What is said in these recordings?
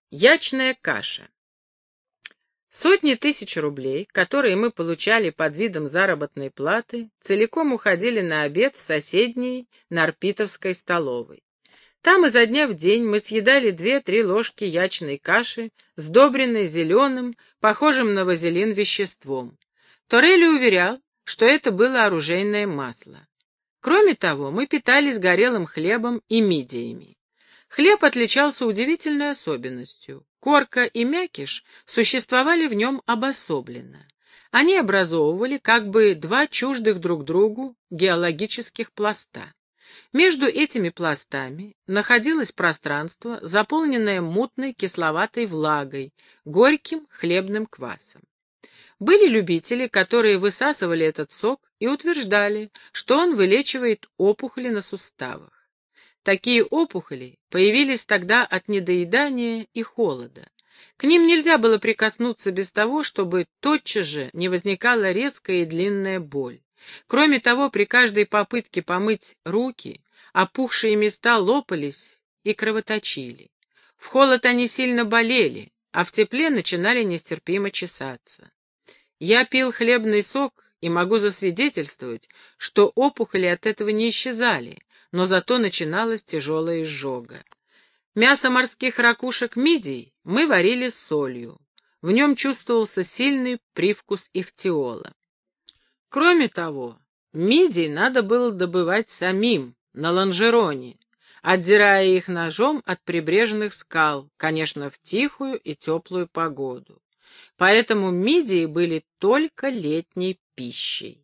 Ячная каша. Сотни тысяч рублей, которые мы получали под видом заработной платы, целиком уходили на обед в соседней Нарпитовской столовой. Там изо дня в день мы съедали 2-3 ложки ячной каши, сдобренной зеленым, похожим на вазелин веществом. Торелли уверял, что это было оружейное масло. Кроме того, мы питались горелым хлебом и мидиями. Хлеб отличался удивительной особенностью. Корка и мякиш существовали в нем обособленно. Они образовывали как бы два чуждых друг другу геологических пласта. Между этими пластами находилось пространство, заполненное мутной кисловатой влагой, горьким хлебным квасом. Были любители, которые высасывали этот сок и утверждали, что он вылечивает опухоли на суставах. Такие опухоли появились тогда от недоедания и холода. К ним нельзя было прикоснуться без того, чтобы тотчас же не возникала резкая и длинная боль. Кроме того, при каждой попытке помыть руки, опухшие места лопались и кровоточили. В холод они сильно болели, а в тепле начинали нестерпимо чесаться. Я пил хлебный сок и могу засвидетельствовать, что опухоли от этого не исчезали, но зато начиналась тяжелая изжога. Мясо морских ракушек мидий мы варили с солью. В нем чувствовался сильный привкус ихтиола. Кроме того, мидий надо было добывать самим, на лонжероне, отдирая их ножом от прибрежных скал, конечно, в тихую и теплую погоду. Поэтому мидии были только летней пищей.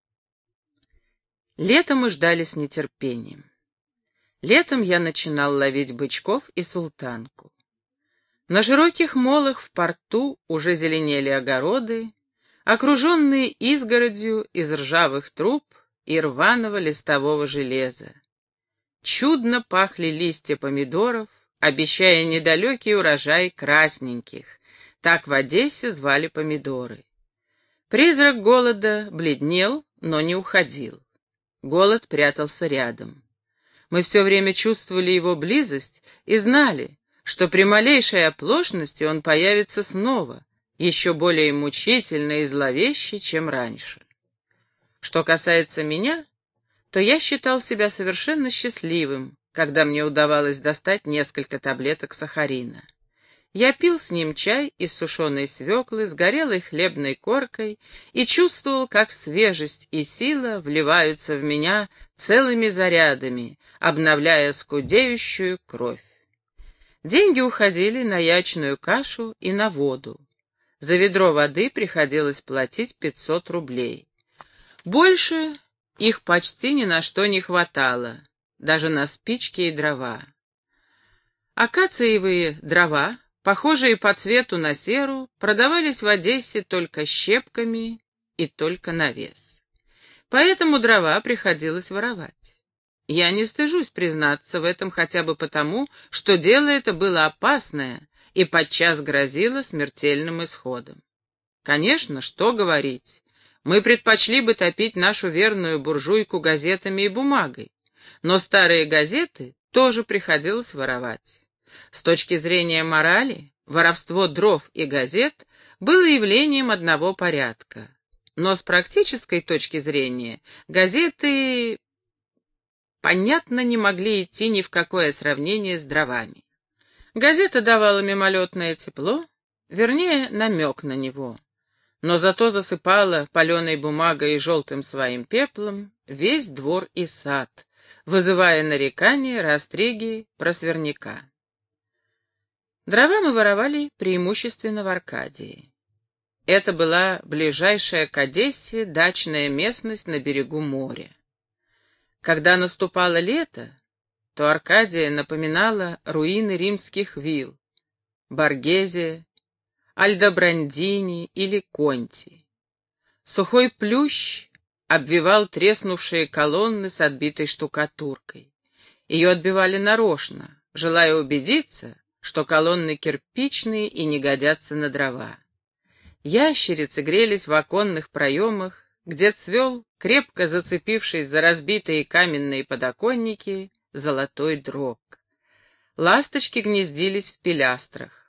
Лето мы ждали с нетерпением. Летом я начинал ловить бычков и султанку. На широких молах в порту уже зеленели огороды, окруженные изгородью из ржавых труб и рваного листового железа. Чудно пахли листья помидоров, обещая недалекий урожай красненьких. Так в Одессе звали помидоры. Призрак голода бледнел, но не уходил. Голод прятался рядом. Мы все время чувствовали его близость и знали, что при малейшей оплошности он появится снова, еще более мучительно и зловеще, чем раньше. Что касается меня, то я считал себя совершенно счастливым, когда мне удавалось достать несколько таблеток сахарина. Я пил с ним чай из сушеной свеклы с горелой хлебной коркой и чувствовал, как свежесть и сила вливаются в меня целыми зарядами, обновляя скудеющую кровь. Деньги уходили на ячную кашу и на воду. За ведро воды приходилось платить 500 рублей. Больше их почти ни на что не хватало, даже на спички и дрова. Акациевые дрова, похожие по цвету на серу, продавались в Одессе только щепками и только на вес. Поэтому дрова приходилось воровать. Я не стыжусь признаться в этом хотя бы потому, что дело это было опасное и подчас грозило смертельным исходом. Конечно, что говорить, мы предпочли бы топить нашу верную буржуйку газетами и бумагой, но старые газеты тоже приходилось воровать. С точки зрения морали, воровство дров и газет было явлением одного порядка. Но с практической точки зрения газеты, понятно, не могли идти ни в какое сравнение с дровами. Газета давала мимолетное тепло, вернее, намек на него, но зато засыпала паленой бумагой и желтым своим пеплом весь двор и сад, вызывая нарекания, растриги, просверняка. Дрова мы воровали преимущественно в Аркадии. Это была ближайшая к Одессе дачная местность на берегу моря. Когда наступало лето, то Аркадия напоминала руины римских вилл, Боргезе, Альдобрандини или Конти. Сухой плющ обвивал треснувшие колонны с отбитой штукатуркой. Ее отбивали нарочно, желая убедиться, что колонны кирпичные и не годятся на дрова. Ящерицы грелись в оконных проемах, где цвел, крепко зацепившись за разбитые каменные подоконники, золотой дрог. Ласточки гнездились в пилястрах.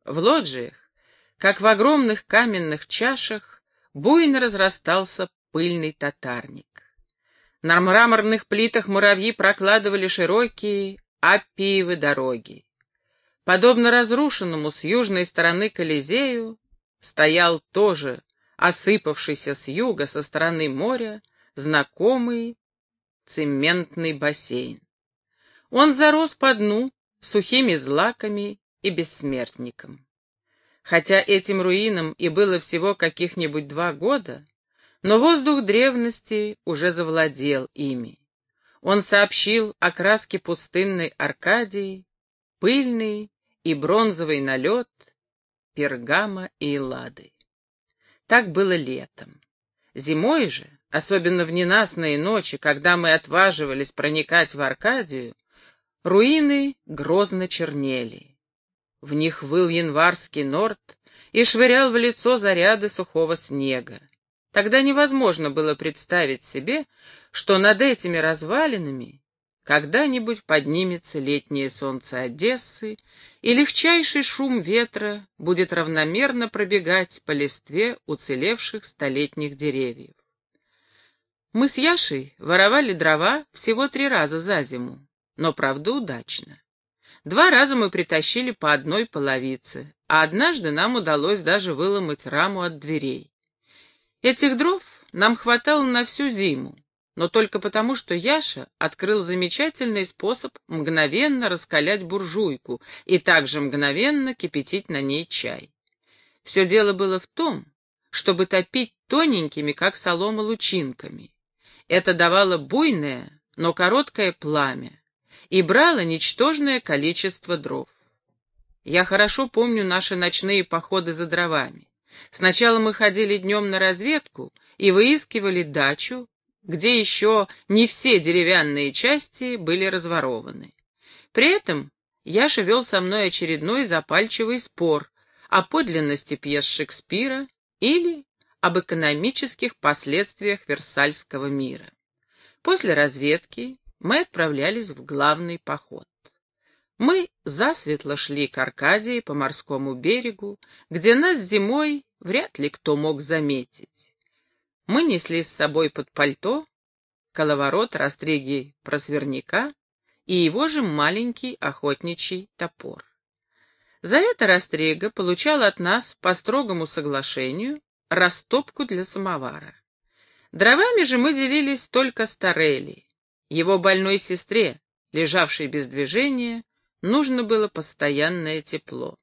В лоджиях, как в огромных каменных чашах, буйно разрастался пыльный татарник. На мраморных плитах муравьи прокладывали широкие аппиевы дороги. Подобно разрушенному с южной стороны Колизею, стоял тоже, осыпавшийся с юга со стороны моря, знакомый цементный бассейн. Он зарос по дну сухими злаками и бессмертником. Хотя этим руинам и было всего каких-нибудь 2 года, но воздух древности уже завладел ими. Он сообщил о краске пустынной Аркадии, пыльный и бронзовый налет Пергама и Эллады. Так было летом. Зимой же, особенно в ненастные ночи, когда мы отваживались проникать в Аркадию, руины грозно чернели. В них выл январский норд и швырял в лицо заряды сухого снега. Тогда невозможно было представить себе, что над этими развалинами когда-нибудь поднимется летнее солнце Одессы, и легчайший шум ветра будет равномерно пробегать по листве уцелевших столетних деревьев. Мы с Яшей воровали дрова всего 3 раза за зиму, но, правда, удачно. 2 раза мы притащили по одной половице, а однажды нам удалось даже выломать раму от дверей. Этих дров нам хватало на всю зиму, но только потому, что Яша открыл замечательный способ мгновенно раскалять буржуйку и также мгновенно кипятить на ней чай. Все дело было в том, чтобы топить тоненькими, как солома, лучинками. Это давало буйное, но короткое пламя и брало ничтожное количество дров. Я хорошо помню наши ночные походы за дровами. Сначала мы ходили днем на разведку и выискивали дачу, где еще не все деревянные части были разворованы. При этом Яша вел со мной очередной запальчивый спор о подлинности пьес Шекспира или об экономических последствиях Версальского мира. После разведки мы отправлялись в главный поход. Мы засветло шли к Аркадии по морскому берегу, где нас зимой вряд ли кто мог заметить. Мы несли с собой под пальто коловорот растриги просверняка и его же маленький охотничий топор. За это растрига получал от нас по строгому соглашению растопку для самовара. Дровами же мы делились только с Торелли. Его больной сестре, лежавшей без движения, нужно было постоянное тепло.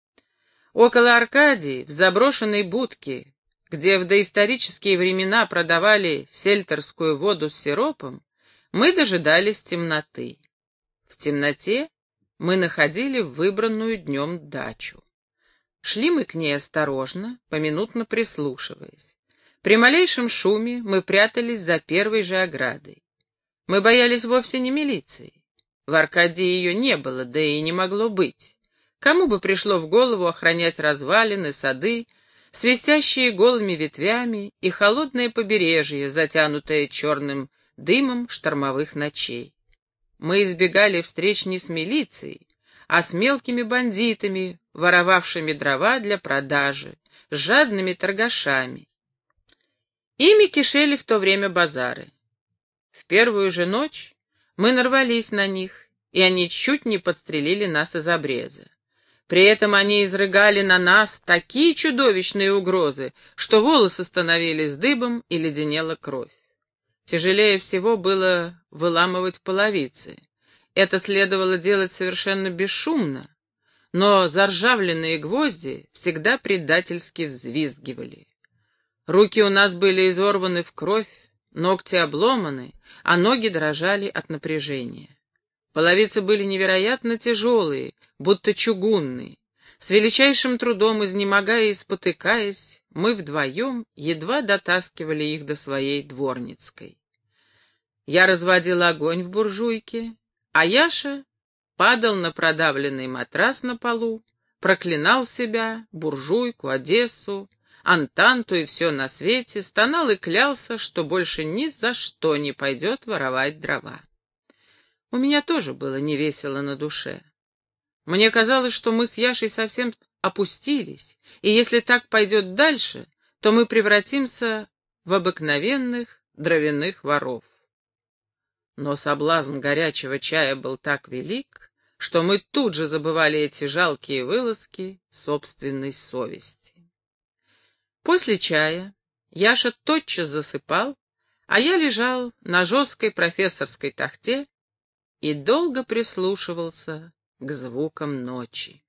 Около Аркадии, в заброшенной будке, где в доисторические времена продавали сельтерскую воду с сиропом, мы дожидались темноты. В темноте мы находили выбранную днем дачу. Шли мы к ней осторожно, поминутно прислушиваясь. При малейшем шуме мы прятались за первой же оградой. Мы боялись вовсе не милиции. В Аркадии ее не было, да и не могло быть. Кому бы пришло в голову охранять развалины, сады, свистящие голыми ветвями и холодное побережье, затянутое черным дымом штормовых ночей. Мы избегали встреч не с милицией, а с мелкими бандитами, воровавшими дрова для продажи, с жадными торгашами. Ими кишели в то время базары. В первую же ночь мы нарвались на них, и они чуть не подстрелили нас из обреза. При этом они изрыгали на нас такие чудовищные угрозы, что волосы становились дыбом и леденела кровь. Тяжелее всего было выламывать половицы. Это следовало делать совершенно бесшумно, но заржавленные гвозди всегда предательски взвизгивали. Руки у нас были изорваны в кровь, ногти обломаны, а ноги дрожали от напряжения. Половицы были невероятно тяжелые, будто чугунные. С величайшим трудом, изнемогая и спотыкаясь, мы вдвоем едва дотаскивали их до своей дворницкой. Я разводил огонь в буржуйке, а Яша падал на продавленный матрас на полу, проклинал себя, буржуйку, Одессу, Антанту и все на свете, стонал и клялся, что больше ни за что не пойдет воровать дрова. У меня тоже было невесело на душе. Мне казалось, что мы с Яшей совсем опустились, и если так пойдет дальше, то мы превратимся в обыкновенных дровяных воров. Но соблазн горячего чая был так велик, что мы тут же забывали эти жалкие вылазки собственной совести. После чая Яша тотчас засыпал, а я лежал на жесткой профессорской тахте и долго прислушивался к звукам ночи.